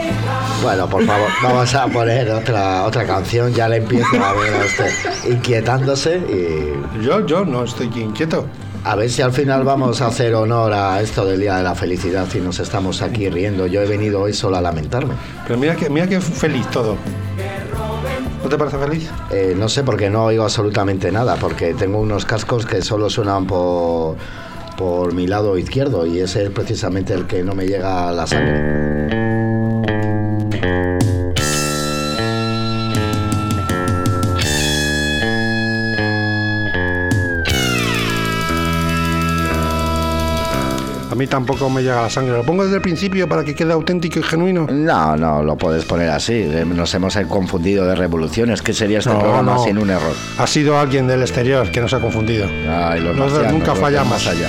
Bueno, por favor, vamos a poner otra otra canción. Ya le empiezo a ver a usted inquietándose y... Yo, yo no estoy inquieto. A ver si al final vamos a hacer honor a esto del Día de la Felicidad y nos estamos aquí riendo. Yo he venido hoy solo a lamentarme. Pero mira que, mira que feliz todo. ¿No te parece feliz? Eh, no sé, porque no oigo absolutamente nada, porque tengo unos cascos que solo suenan por, por mi lado izquierdo y ese es precisamente el que no me llega a la sangre. A mí tampoco me llega la sangre. ¿Lo pongo desde el principio para que quede auténtico y genuino? No, no, lo puedes poner así. Nos hemos confundido de revoluciones. ¿Qué sería este no, programa no. sin un error? Ha sido alguien del exterior que nos ha confundido. Ay, los Nosotros marcianos, nunca los fallamos. más allá.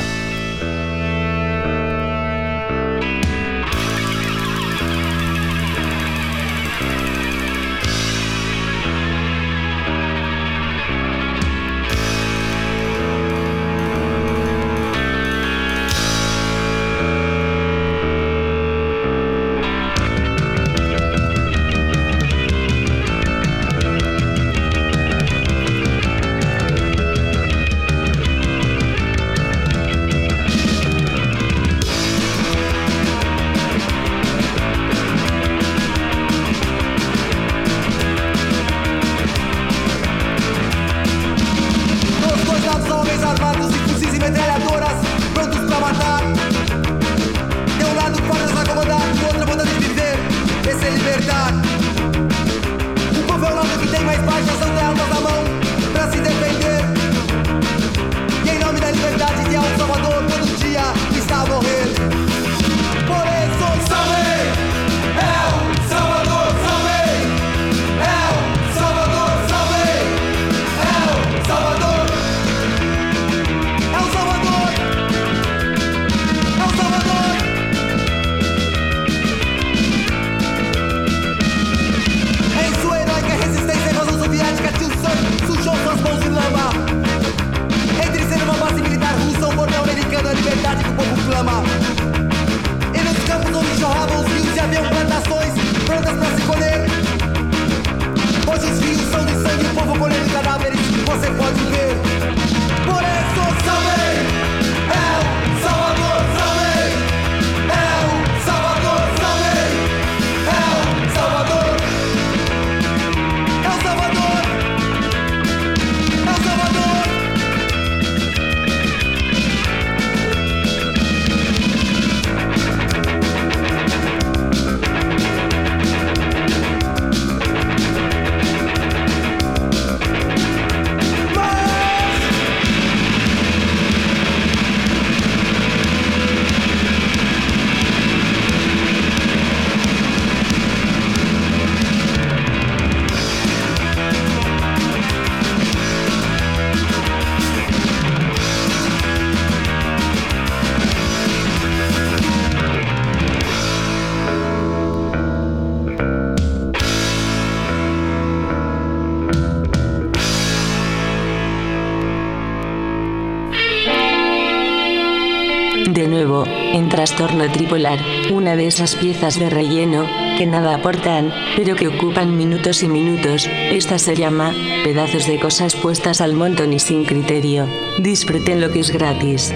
De nuevo, en Trastorno Tripolar, una de esas piezas de relleno, que nada aportan, pero que ocupan minutos y minutos, esta se llama Pedazos de cosas puestas al montón y sin criterio. Disfruten lo que es gratis.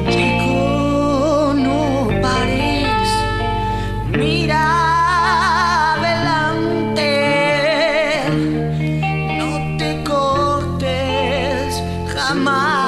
Chico, no pares, mira adelante, no te cortes jamás.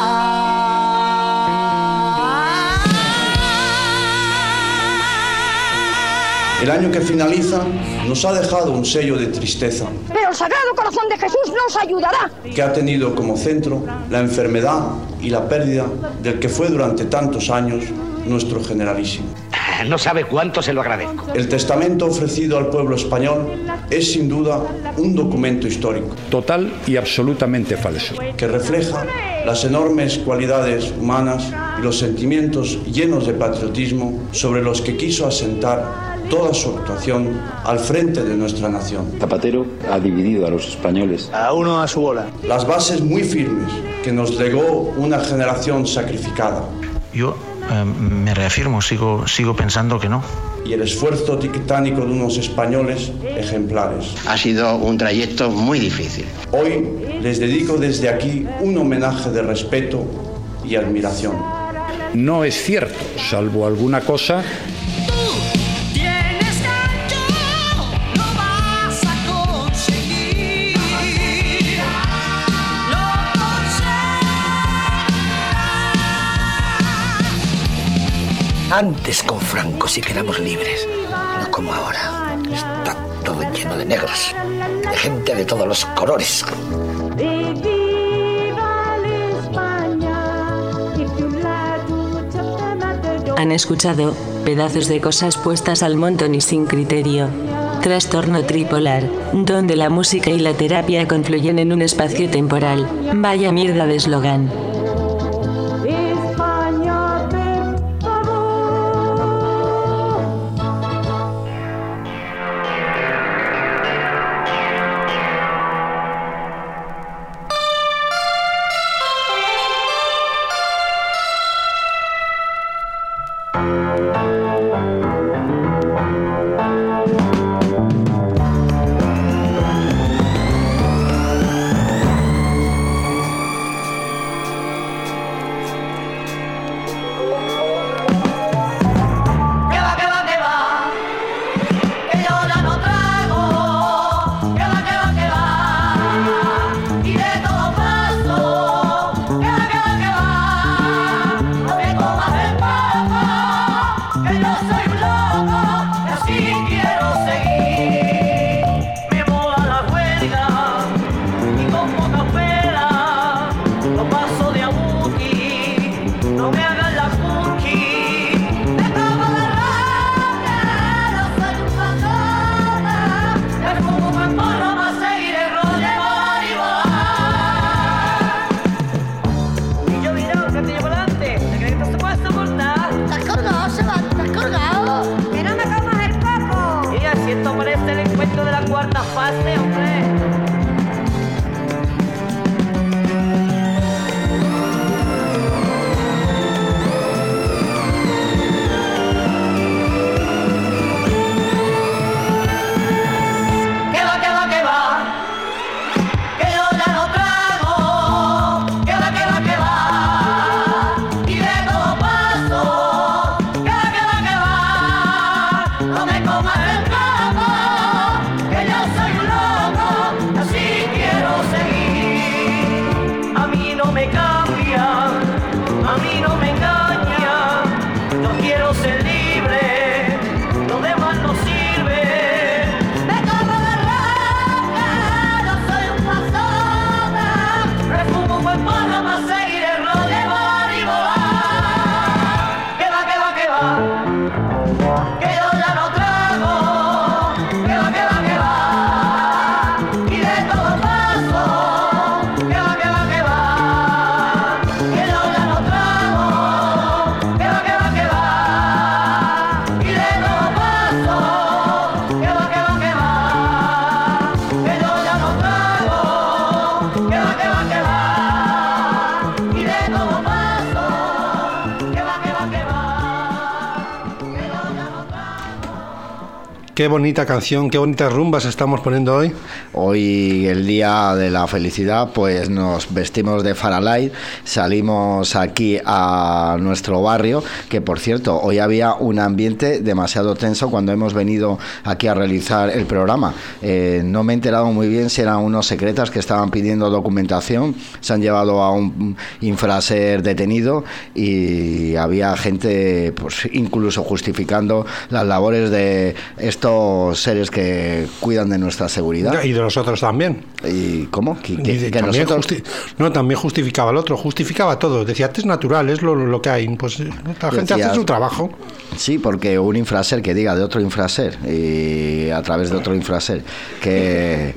El año que finaliza nos ha dejado un sello de tristeza. Pero el Sagrado Corazón de Jesús nos ayudará. Que ha tenido como centro la enfermedad y la pérdida del que fue durante tantos años nuestro generalísimo. No sabe cuánto se lo agradezco. El testamento ofrecido al pueblo español es sin duda un documento histórico. Total y absolutamente falso. Que refleja las enormes cualidades humanas y los sentimientos llenos de patriotismo sobre los que quiso asentar toda su actuación al frente de nuestra nación. Zapatero ha dividido a los españoles. A uno a su bola. Las bases muy firmes que nos legó una generación sacrificada. Yo eh, me reafirmo, sigo, sigo pensando que no. y el esfuerzo titánico de unos españoles ejemplares. Ha sido un trayecto muy difícil. Hoy les dedico desde aquí un homenaje de respeto y admiración. No es cierto, salvo alguna cosa. Antes con Franco sí que éramos libres, no como ahora. Está todo lleno de negros, de gente de todos los colores. Han escuchado pedazos de cosas puestas al montón y sin criterio. Trastorno tripolar, donde la música y la terapia confluyen en un espacio temporal. Vaya mierda de eslogan. Qué bonita canción, qué bonitas rumbas estamos poniendo hoy. Hoy, el día de la felicidad, pues nos vestimos de Faralight, salimos aquí a nuestro barrio, que por cierto, hoy había un ambiente demasiado tenso cuando hemos venido aquí a realizar el programa. Eh, no me he enterado muy bien si eran unos secretas que estaban pidiendo documentación, se han llevado a un infraser detenido y había gente, pues incluso justificando las labores de estos seres que cuidan de nuestra seguridad. Y de nosotros también. ¿Y cómo? ¿Que, que, y de, que también nosotros... justi- no, también justificaba el otro, justificaba todo. Decía, es natural, es lo, lo que hay. Pues la gente Decías, hace su trabajo. Sí, porque un infraser que diga de otro infraser y a través de otro infraser que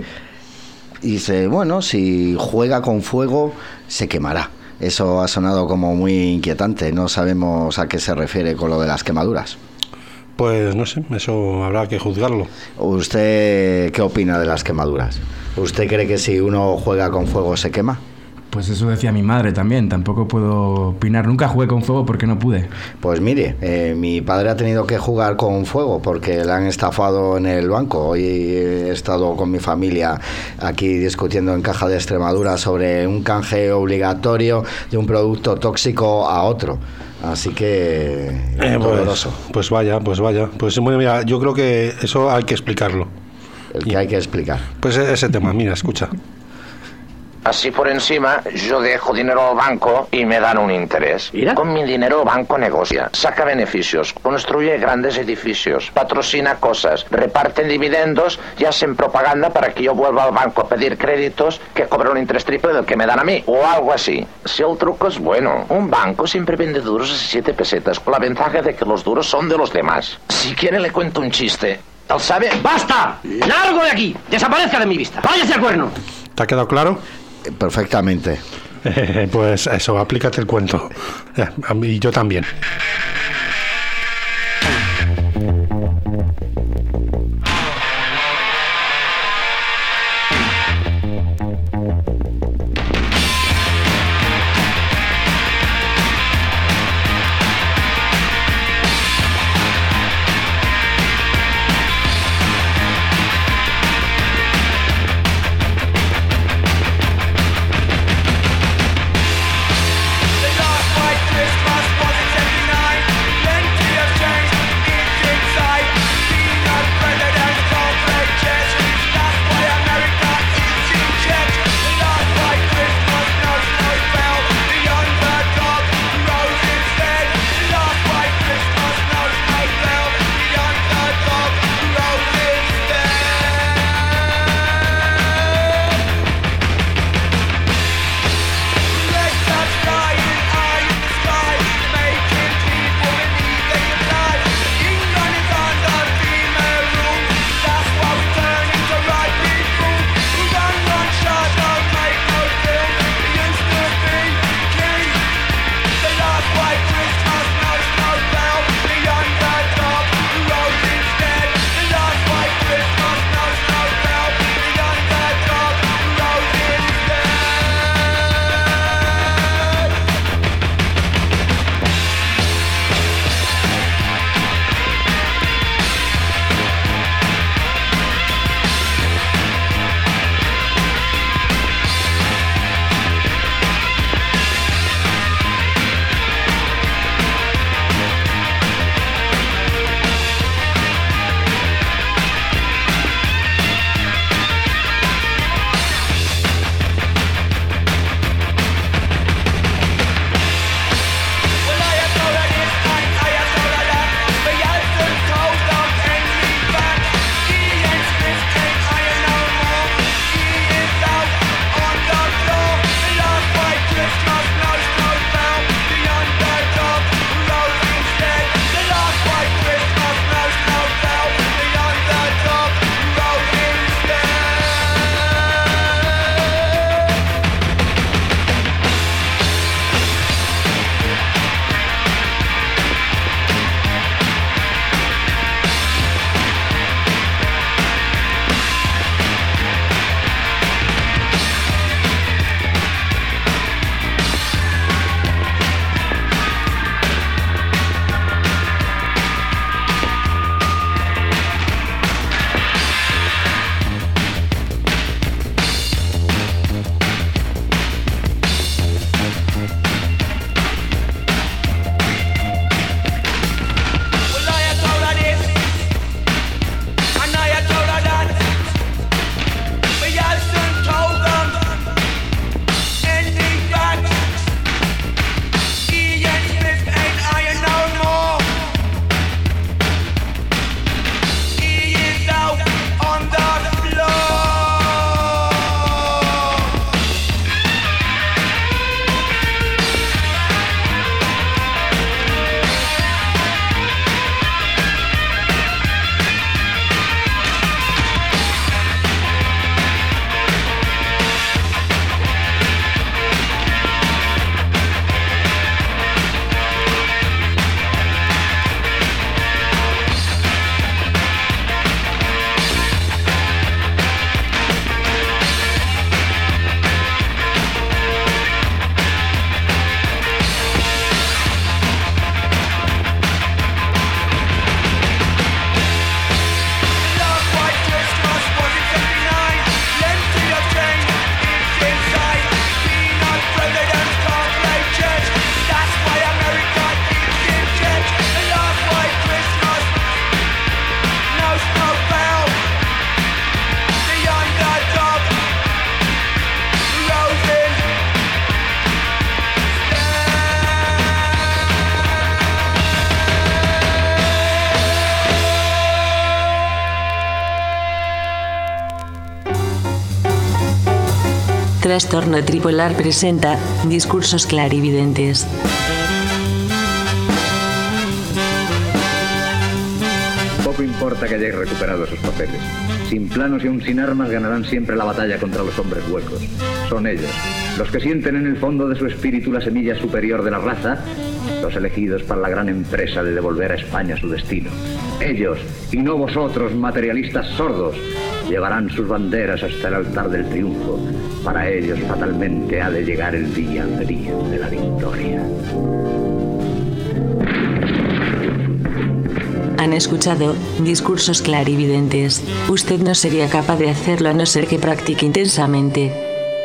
dice, bueno, si juega con fuego se quemará. Eso ha sonado como muy inquietante. No sabemos a qué se refiere con lo de las quemaduras. Pues no sé, eso habrá que juzgarlo. ¿Usted qué opina de las quemaduras? ¿Usted cree que si uno juega con fuego se quema? Pues eso decía mi madre también, tampoco puedo opinar. Nunca jugué con fuego porque no pude. Pues mire, eh, mi padre ha tenido que jugar con fuego porque le han estafado en el banco. Hoy he estado con mi familia aquí discutiendo en Caja de Extremadura sobre un canje obligatorio de un producto tóxico a otro. Así que eh, doloroso. Pues, pues vaya, pues vaya. Pues bueno, mira, yo creo que eso hay que explicarlo. El que hay que explicar. Pues ese tema, mira, escucha. Así por encima, yo dejo dinero al banco y me dan un interés. ¿Mira? Con mi dinero el banco negocia, saca beneficios, construye grandes edificios, patrocina cosas, reparten dividendos y hacen propaganda para que yo vuelva al banco a pedir créditos que cobren un interés triple del que me dan a mí, o algo así. Si el truco es bueno, un banco siempre vende duros a siete pesetas, con la ventaja de que los duros son de los demás. Si quiere le cuento un chiste. ¿Él sabe? ¡Basta! ¡Largo de aquí! ¡Desaparezca de mi vista! ¡Váyase a cuerno! ¿Te ha quedado claro? Perfectamente. Eh, pues eso, aplícate el cuento. Eh, a mí, yo también. Christmas was in seventy-nine. Trastorno Tripolar presenta Discursos Clarividentes. Poco importa que hayáis recuperado esos papeles. Sin planos y aún sin armas ganarán siempre la batalla contra los hombres huecos. Son ellos, los que sienten en el fondo de su espíritu la semilla superior de la raza, los elegidos para la gran empresa de devolver a España su destino. Ellos, y no vosotros, materialistas sordos, llevarán sus banderas hasta el altar del triunfo. Para ellos fatalmente ha de llegar el día, el día de la victoria. Han escuchado Discursos Clarividentes. Usted no sería capaz de hacerlo a no ser que practique intensamente.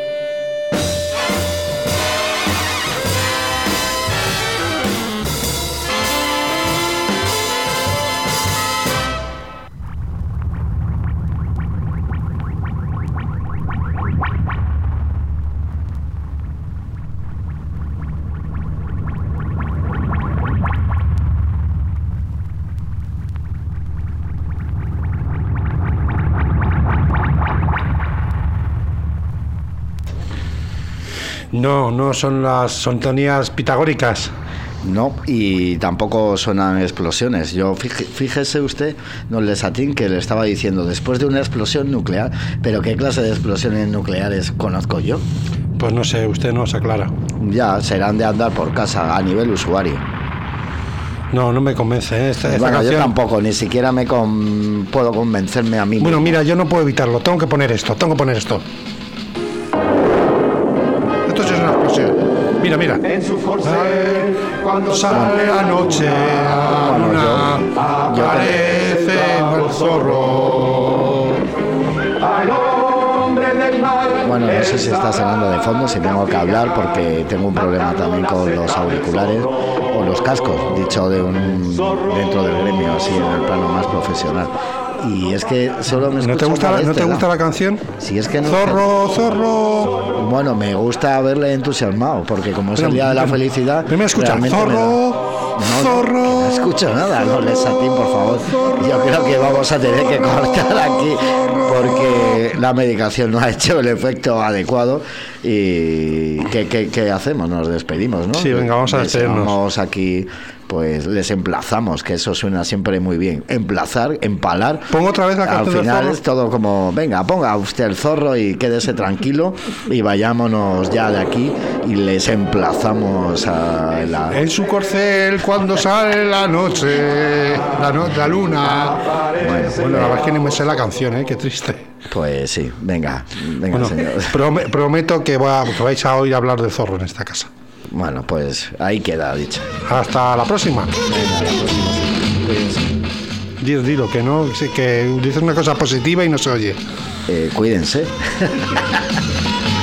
No, no son las sintonías pitagóricas. No, y tampoco suenan explosiones. Yo fíjese, fíjese usted, don Lesatín, que le estaba diciendo después de una explosión nuclear, pero ¿qué clase de explosiones nucleares conozco yo? Pues no sé, usted no se aclara. Ya, serán de andar por casa a nivel usuario. No, no me convence, ¿eh? Esta, esta bueno, canción... yo tampoco, ni siquiera me con... puedo convencerme a mí Bueno, mismo. mira, yo no puedo evitarlo, tengo que poner esto, tengo que poner esto. Esto sí es una explosión. Mira, mira. En su corcel, cuando sale la noche, la luna aparece el zorro. Al hombre del mal. Bueno, no sé si está sonando de fondo, si tengo que hablar, porque tengo un problema también con los auriculares o los cascos, dicho de un dentro del gremio, así en el plano más profesional. Y es que solo me escucho. ¿No te gusta, la, ¿no te gusta la canción? Si es que no. Zorro, zorro. Bueno, me gusta verle entusiasmado, porque como es el día de la felicidad. Primero escucha, zorro, no, zorro. No, no escucho nada, no les a ti, por favor. Yo creo que vamos a tener que cortar aquí, porque la medicación no ha hecho el efecto adecuado. ¿Y qué, qué, qué hacemos? Nos despedimos, ¿no? Sí, venga, vamos a despedirnos. Vamos aquí. Pues les emplazamos, que eso suena siempre muy bien. Emplazar, empalar. Pongo otra vez la canción. Al final del es todo como, venga, ponga usted el zorro y quédese tranquilo y vayámonos ya de aquí y les emplazamos a la... En su corcel cuando sale la noche, la, no, la luna. Bueno, bueno, la verdad es que ni me sé la canción, ¿eh? Qué triste. Pues sí, venga, venga, bueno, señor. Prom- prometo que, va, que vais a oír hablar del zorro en esta casa. Bueno, pues ahí queda dicho. Hasta la próxima. Venga, la próxima. Cuídense. Dilo, dilo, que no, que dices una cosa positiva y no se oye. Eh, cuídense.